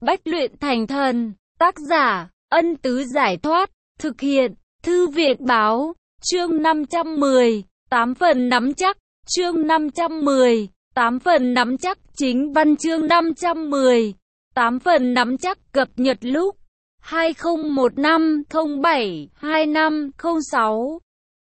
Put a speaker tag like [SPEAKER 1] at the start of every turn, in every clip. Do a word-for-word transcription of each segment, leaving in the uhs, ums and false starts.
[SPEAKER 1] bách luyện thành thần. Tác giả, Ân Tứ Giải Thoát. Thực hiện, Thư viện Báo. Chương năm trăm mười, tám phần nắm chắc. Chương năm trăm mười, tám phần nắm chắc. Chính văn chương năm trăm mười, tám phần nắm chắc. Cập nhật lúc hai không một năm không bảy hai năm không sáu.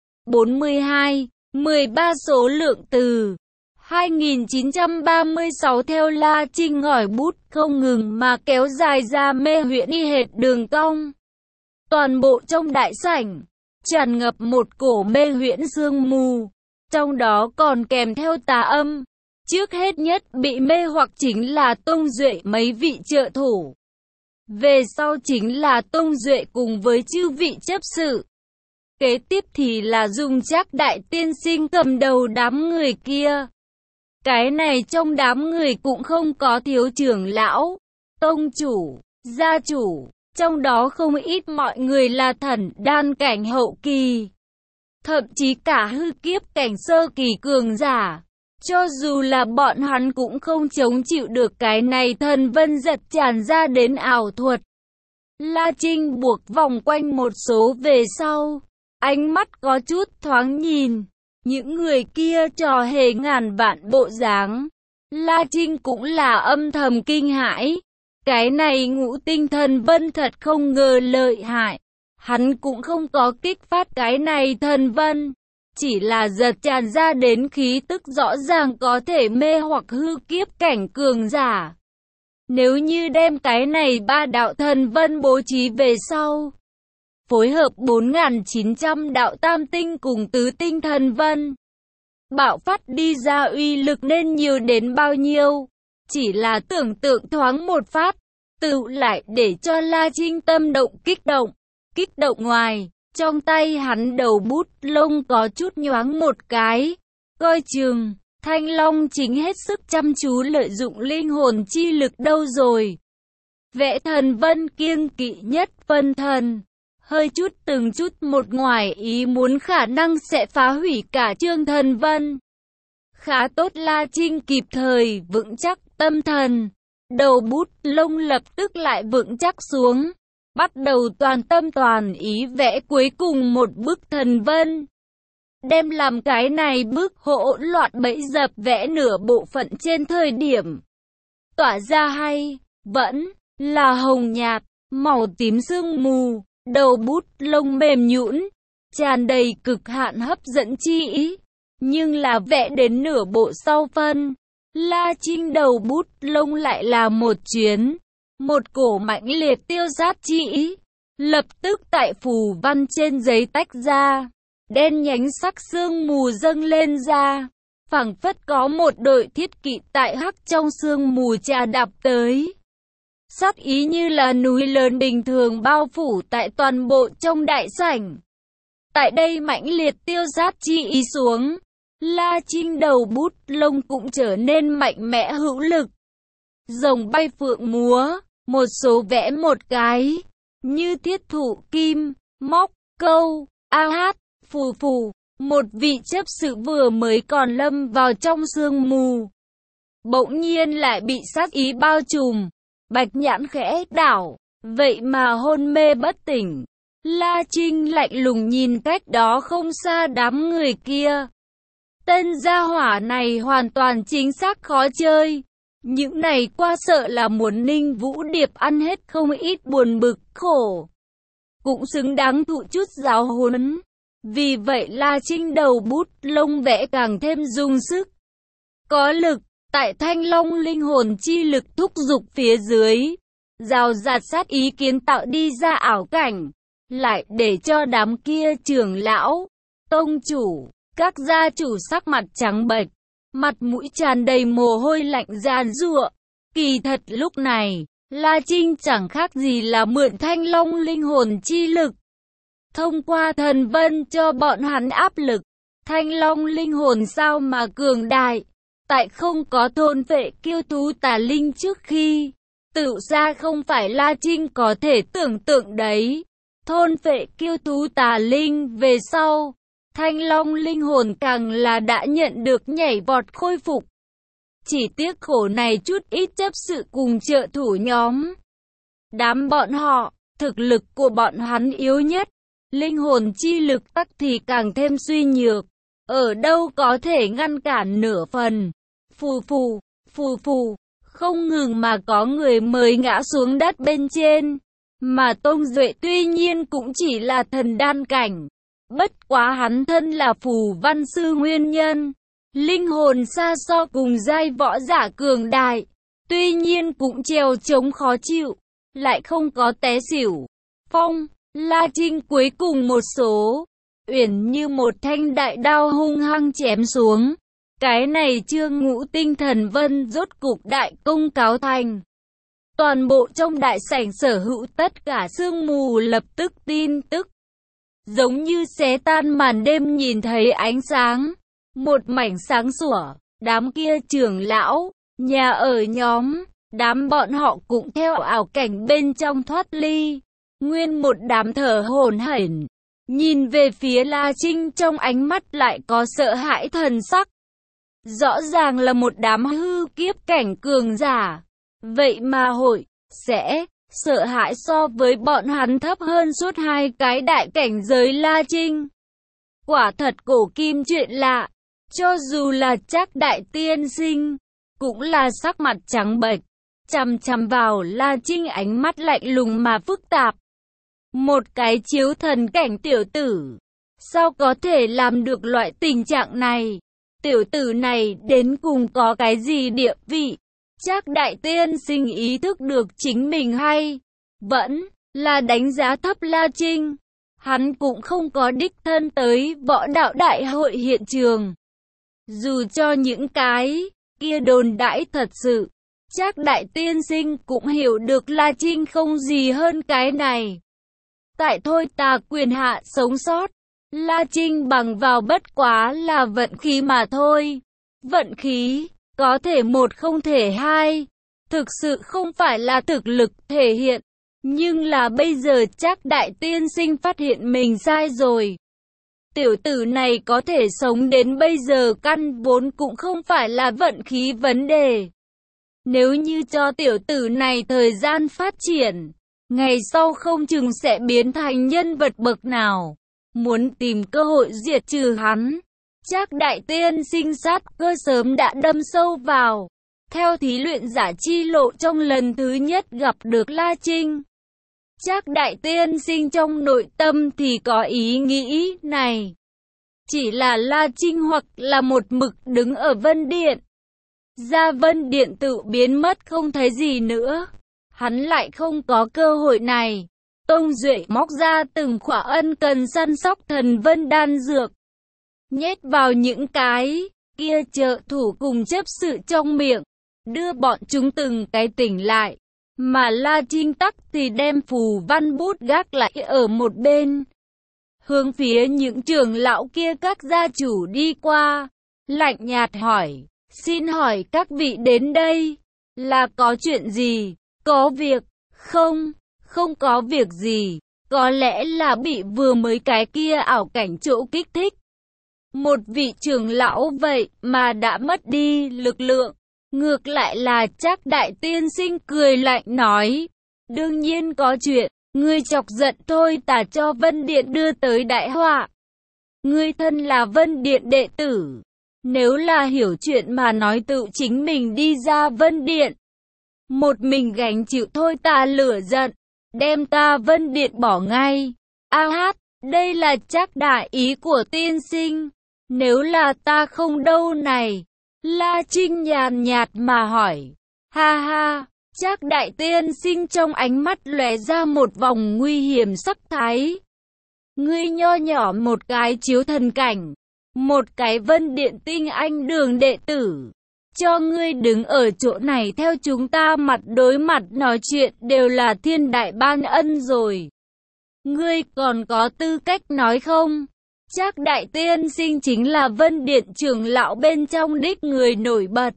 [SPEAKER 1] bốn mươi hai, mười ba số lượng từ hai nghìn chín trăm ba mươi sáu. Theo La Trinh ngòi bút không ngừng mà kéo dài ra mê huyễn y hệt đường cong. Toàn bộ trong đại sảnh tràn ngập một cổ mê huyễn sương mù, trong đó còn kèm theo tà âm. Trước hết nhất bị mê hoặc chính là Tông Duệ mấy vị trợ thủ. Về sau chính là Tông Duệ cùng với chư vị chấp sự. Kế tiếp thì là Dung Trác đại tiên sinh cầm đầu đám người kia. Cái này trong đám người cũng không có thiếu trưởng lão, tông chủ, gia chủ, trong đó không ít mọi người là thần đan cảnh hậu kỳ, thậm chí cả hư kiếp cảnh sơ kỳ cường giả. Cho dù là bọn hắn cũng không chống chịu được cái này thần vân giật tràn ra đến ảo thuật. La Trinh buộc vòng quanh một số về sau, ánh mắt có chút thoáng nhìn những người kia trò hề ngàn vạn bộ dáng. La Trinh cũng là âm thầm kinh hãi. Cái này ngũ tinh thần vân thật không ngờ lợi hại. Hắn cũng không có kích phát cái này thần vân, chỉ là giật tràn ra đến khí tức rõ ràng có thể mê hoặc hư kiếp cảnh cường giả. Nếu như đem cái này ba đạo thần vân bố trí về sau, phối hợp bốn nghìn chín trăm đạo tam tinh cùng tứ tinh thần vân, bạo phát đi ra uy lực nên nhiều đến bao nhiêu. Chỉ là tưởng tượng thoáng một phát, tự lại để cho La Trinh tâm động kích động. Kích động ngoài, trong tay hắn đầu bút lông có chút nhoáng một cái. Coi chừng, Thanh Long chính hết sức chăm chú lợi dụng linh hồn chi lực đâu rồi. Vẽ thần vân kiêng kỵ nhất phân thần. Hơi chút từng chút một ngoài ý muốn khả năng sẽ phá hủy cả chương thần vân. Khá tốt La Trinh kịp thời vững chắc tâm thần. Đầu bút lông lập tức lại vững chắc xuống. Bắt đầu toàn tâm toàn ý vẽ cuối cùng một bức thần vân. Đem làm cái này bức hỗn loạn bẫy dập vẽ nửa bộ phận trên thời điểm tỏa ra hay vẫn là hồng nhạt, màu tím sương mù. Đầu bút lông mềm nhũn, tràn đầy cực hạn hấp dẫn chi ý. Nhưng là vẽ đến nửa bộ sau phân, La Trinh đầu bút lông lại là một chuyến. Một cổ mãnh liệt tiêu sát chi ý, lập tức tại phù văn trên giấy tách ra. Đen nhánh sắc sương mù dâng lên ra, phảng phất có một đội thiết kỵ tại hắc trong sương mù trà đạp tới. Sát ý như là núi lớn bình thường bao phủ tại toàn bộ trong đại sảnh. Tại đây mãnh liệt tiêu sát chi ý xuống, La Trinh đầu bút lông cũng trở nên mạnh mẽ hữu lực. Rồng bay phượng múa, một số vẽ một cái, như thiết thụ kim, móc, câu, a hát, phù phù. Một vị chấp sự vừa mới còn lâm vào trong sương mù, bỗng nhiên lại bị sát ý bao trùm. Bạch nhãn khẽ đảo, vậy mà hôn mê bất tỉnh. La Trinh lạnh lùng nhìn cách đó không xa đám người kia. Tên gia hỏa này hoàn toàn chính xác khó chơi. Những này qua sợ là muốn Ninh Vũ Điệp ăn hết không ít buồn bực khổ. Cũng xứng đáng thụ chút giáo huấn. Vì vậy La Trinh đầu bút lông vẽ càng thêm dùng sức, có lực. Tại Thanh Long linh hồn chi lực thúc giục phía dưới, rào rạt sát ý kiến tạo đi ra ảo cảnh, lại để cho đám kia trưởng lão, tông chủ, các gia chủ sắc mặt trắng bệch, mặt mũi tràn đầy mồ hôi lạnh giàn giụa. Kỳ thật lúc này, La Trinh chẳng khác gì là mượn Thanh Long linh hồn chi lực, thông qua thần vân cho bọn hắn áp lực. Thanh Long linh hồn sao mà cường đại. Tại không có thôn vệ kiêu thú tà linh trước khi, tự ra không phải La Trinh có thể tưởng tượng đấy. Thôn vệ kiêu thú tà linh về sau, Thanh Long linh hồn càng là đã nhận được nhảy vọt khôi phục. Chỉ tiếc khổ này chút ít chấp sự cùng trợ thủ nhóm, Đám bọn họ, thực lực của bọn hắn yếu nhất, linh hồn chi lực tắc thì càng thêm suy nhược, ở đâu có thể ngăn cản nửa phần. Phù phù, phù phù, không ngừng mà có người mới ngã xuống đất bên trên, mà Tông Duệ tuy nhiên cũng chỉ là thần đan cảnh, bất quá hắn thân là phù văn sư nguyên nhân, linh hồn xa so cùng giai võ giả cường đại, tuy nhiên cũng trèo trống khó chịu, lại không có té xỉu. Phong, La Trinh cuối cùng một số, uyển như một thanh đại đao hung hăng chém xuống. Cái này Trương Ngũ Tinh Thần Vân rốt cục đại công cáo thành. Toàn bộ trong đại sảnh sở hữu tất cả sương mù lập tức tin tức. Giống như xé tan màn đêm nhìn thấy ánh sáng. Một mảnh sáng sủa, đám kia trưởng lão, nhà ở nhóm, đám bọn họ cũng theo ảo cảnh bên trong thoát ly. Nguyên một đám thở hổn hển, nhìn về phía La Trinh trong ánh mắt lại có sợ hãi thần sắc. Rõ ràng là một đám hư kiếp cảnh cường giả, vậy mà hội, sẽ, sợ hãi so với bọn hắn thấp hơn suốt hai cái đại cảnh giới La Trinh. Quả thật cổ kim chuyện lạ, cho dù là Trác đại tiên sinh, cũng là sắc mặt trắng bệch, chằm chằm vào La Trinh ánh mắt lạnh lùng mà phức tạp. Một cái chiếu thần cảnh tiểu tử, sao có thể làm được loại tình trạng này? Tiểu tử này đến cùng có cái gì địa vị? Trác đại tiên sinh ý thức được chính mình hay vẫn là đánh giá thấp La Trinh. Hắn cũng không có đích thân tới võ đạo đại hội hiện trường. Dù cho những cái kia đồn đãi thật sự, Trác đại tiên sinh cũng hiểu được La Trinh không gì hơn cái này. Tại thôi ta quyền hạ sống sót, La Trinh bằng vào bất quá là vận khí mà thôi. Vận khí, có thể một không thể hai. Thực sự không phải là thực lực thể hiện. Nhưng là bây giờ Trác đại tiên sinh phát hiện mình sai rồi. Tiểu tử này có thể sống đến bây giờ căn vốn cũng không phải là vận khí vấn đề. Nếu như cho tiểu tử này thời gian phát triển, ngày sau không chừng sẽ biến thành nhân vật bậc nào. Muốn tìm cơ hội diệt trừ hắn, Trác đại tiên sinh sát cơ sớm đã đâm sâu vào. Theo thí luyện giả chi lộ trong lần thứ nhất gặp được La Trinh, Trác đại tiên sinh trong nội tâm thì có ý nghĩ này. Chỉ là La Trinh hoặc là một mực đứng ở Vân Điện, ra Vân Điện tự biến mất không thấy gì nữa. Hắn lại không có cơ hội này. Tông Duệ móc ra từng khỏa ân cần săn sóc thần vân đan dược, nhét vào những cái kia trợ thủ cùng chấp sự trong miệng, đưa bọn chúng từng cái tỉnh lại. Mà La Trinh tắc thì đem phù văn bút gác lại ở một bên, hướng phía những trưởng lão kia các gia chủ đi qua, lạnh nhạt hỏi, xin hỏi các vị đến đây, là có chuyện gì? Có việc, không, không có việc gì, có lẽ là bị vừa mới cái kia ảo cảnh chỗ kích thích. Một vị trưởng lão vậy mà đã mất đi lực lượng, ngược lại là Trác đại tiên sinh cười lạnh nói, đương nhiên có chuyện, ngươi chọc giận thôi ta cho Vân Điện đưa tới đại họa. Ngươi thân là Vân Điện đệ tử, nếu là hiểu chuyện mà nói tự chính mình đi ra Vân Điện, một mình gánh chịu thôi ta lửa giận, đem ta Vân Điện bỏ ngay. A hát, đây là Trác đại ý của tiên sinh, nếu là ta không đâu này. La Trinh nhàn nhạt mà hỏi. Ha ha, Trác đại tiên sinh trong ánh mắt lóe ra một vòng nguy hiểm sắc thái. Ngươi nho nhỏ một cái chiếu thần cảnh, một cái Vân Điện tinh anh đường đệ tử, cho ngươi đứng ở chỗ này theo chúng ta mặt đối mặt nói chuyện đều là thiên đại ban ân rồi. Ngươi còn có tư cách nói không? Trác đại tiên sinh chính là Vân Điện trưởng lão bên trong đích người nổi bật.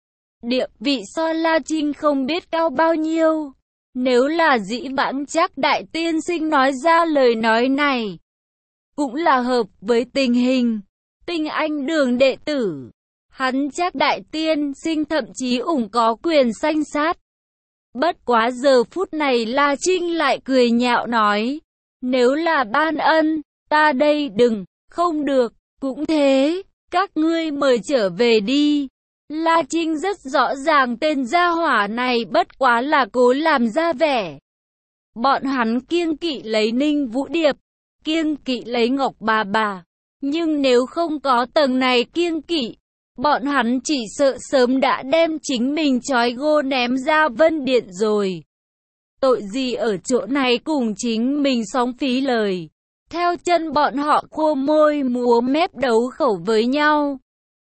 [SPEAKER 1] Địa vị so La Trinh không biết cao bao nhiêu. Nếu là dĩ vãng Trác đại tiên sinh nói ra lời nói này, cũng là hợp với tình hình tinh anh đường đệ tử. Hắn Trác đại tiên sinh thậm chí ủng có quyền sanh sát. Bất quá giờ phút này La Trinh lại cười nhạo nói, nếu là ban ân, ta đây đừng, không được, cũng thế, các ngươi mời trở về đi. La Trinh rất rõ ràng tên gia hỏa này bất quá là cố làm ra vẻ. Bọn hắn kiêng kỵ lấy Ninh Vũ Điệp, kiêng kỵ lấy Ngọc Bà Bà, nhưng nếu không có tầng này kiêng kỵ, bọn hắn chỉ sợ sớm đã đem chính mình trói gô ném ra Vân Điện rồi. Tội gì ở chỗ này cùng chính mình sóng phí lời. Theo chân bọn họ khô môi múa mép đấu khẩu với nhau.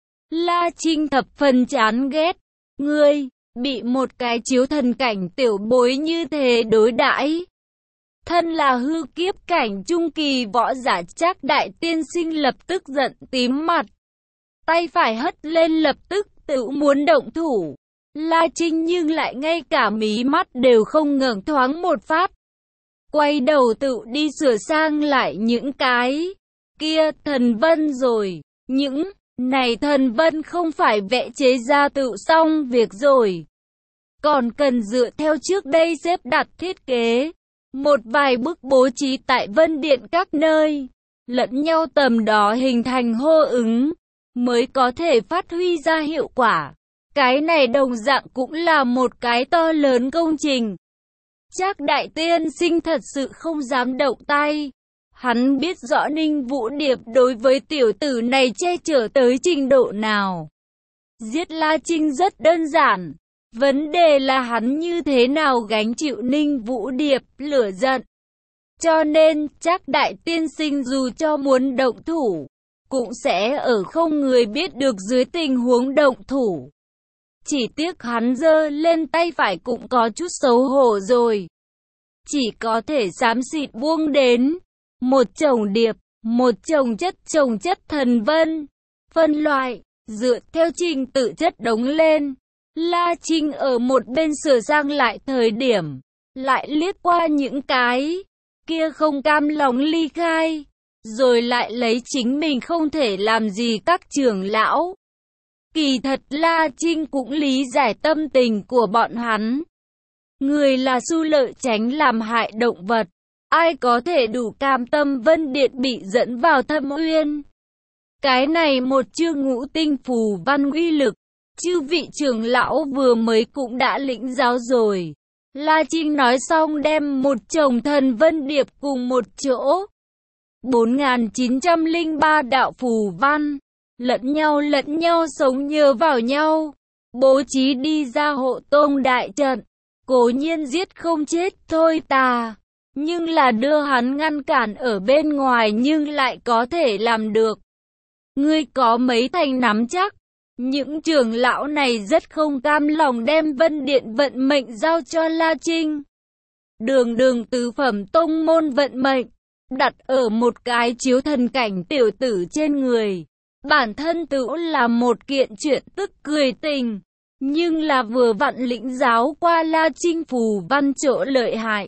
[SPEAKER 1] La Trinh thập phần chán ghét. Ngươi, bị một cái chiếu thần cảnh tiểu bối như thế đối đãi. Thân là hư kiếp cảnh trung kỳ võ giả Trác đại tiên sinh lập tức giận tím mặt. Tay phải hất lên lập tức tự muốn động thủ. La Trinh nhưng lại ngay cả mí mắt đều không ngẩng thoáng một phát. Quay đầu tự đi sửa sang lại những cái kia thần vân rồi. Những này thần vân không phải vẽ chế ra tự xong việc rồi. Còn cần dựa theo trước đây xếp đặt thiết kế. Một vài bức bố trí tại Vân Điện các nơi. Lẫn nhau tầm đó hình thành hô ứng. Mới có thể phát huy ra hiệu quả. Cái này đồng dạng cũng là một cái to lớn công trình. Trác đại tiên sinh thật sự không dám động tay. Hắn biết rõ Ninh Vũ Điệp đối với tiểu tử này che chở tới trình độ nào. Giết La Trinh rất đơn giản. Vấn đề là hắn như thế nào gánh chịu Ninh Vũ Điệp lửa giận. Cho nên Trác đại tiên sinh dù cho muốn động thủ, cũng sẽ ở không người biết được dưới tình huống động thủ. Chỉ tiếc hắn giơ lên tay phải cũng có chút xấu hổ rồi. Chỉ có thể xám xịt buông đến. Một chồng điệp, một chồng chất chồng chất thần vân. Phân loại, dựa theo trình tự chất đống lên. La Trinh ở một bên sửa sang lại thời điểm. Lại liếc qua những cái kia không cam lòng ly khai. Rồi lại lấy chính mình không thể làm gì các trưởng lão. Kỳ thật La Trinh cũng lý giải tâm tình của bọn hắn. Người là su lợi tránh làm hại động vật. Ai có thể đủ cam tâm Vân Điện bị dẫn vào thâm uyên. Cái này một chương ngũ tinh phù văn uy lực. Chư vị trưởng lão vừa mới cũng đã lĩnh giáo rồi. La Trinh nói xong đem một chồng thần Vân Điệp cùng một chỗ. bốn nghìn chín trăm lẻ ba đạo phù văn. Lẫn nhau lẫn nhau sống nhờ vào nhau. Bố trí đi ra hộ tông đại trận. Cố nhiên giết không chết thôi tà. Nhưng là đưa hắn ngăn cản ở bên ngoài nhưng lại có thể làm được. Ngươi có mấy thành nắm chắc. Những trưởng lão này rất không cam lòng đem Vân Điện vận mệnh giao cho La Trinh. Đường đường tứ phẩm tông môn vận mệnh. Đặt ở một cái chiếu thần cảnh tiểu tử trên người. Bản thân tự là một kiện chuyện tức cười tình. Nhưng là vừa vặn lĩnh giáo qua La Trinh phù văn chỗ lợi hại.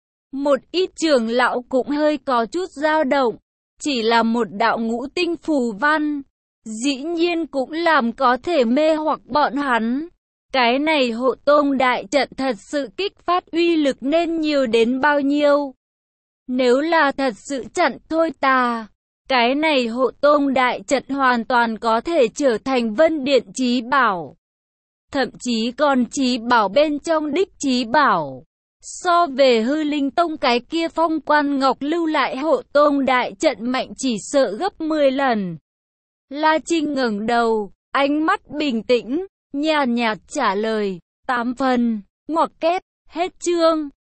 [SPEAKER 1] Một ít trưởng lão cũng hơi có chút dao động. Chỉ là một đạo ngũ tinh phù văn. Dĩ nhiên cũng làm có thể mê hoặc bọn hắn. Cái này hộ tông đại trận thật sự kích phát uy lực nên nhiều đến bao nhiêu. Nếu là thật sự chặn thôi tà. Cái này hộ tông đại trận hoàn toàn có thể trở thành Vân Điện chí bảo. Thậm chí còn chí bảo bên trong đích chí bảo. So về hư linh tông cái kia phong quan ngọc lưu lại hộ tông đại trận mạnh chỉ sợ gấp mười lần. La Trinh ngẩng đầu, ánh mắt bình tĩnh, nhàn nhạt trả lời, tám phần, ngoặc kép, hết chương.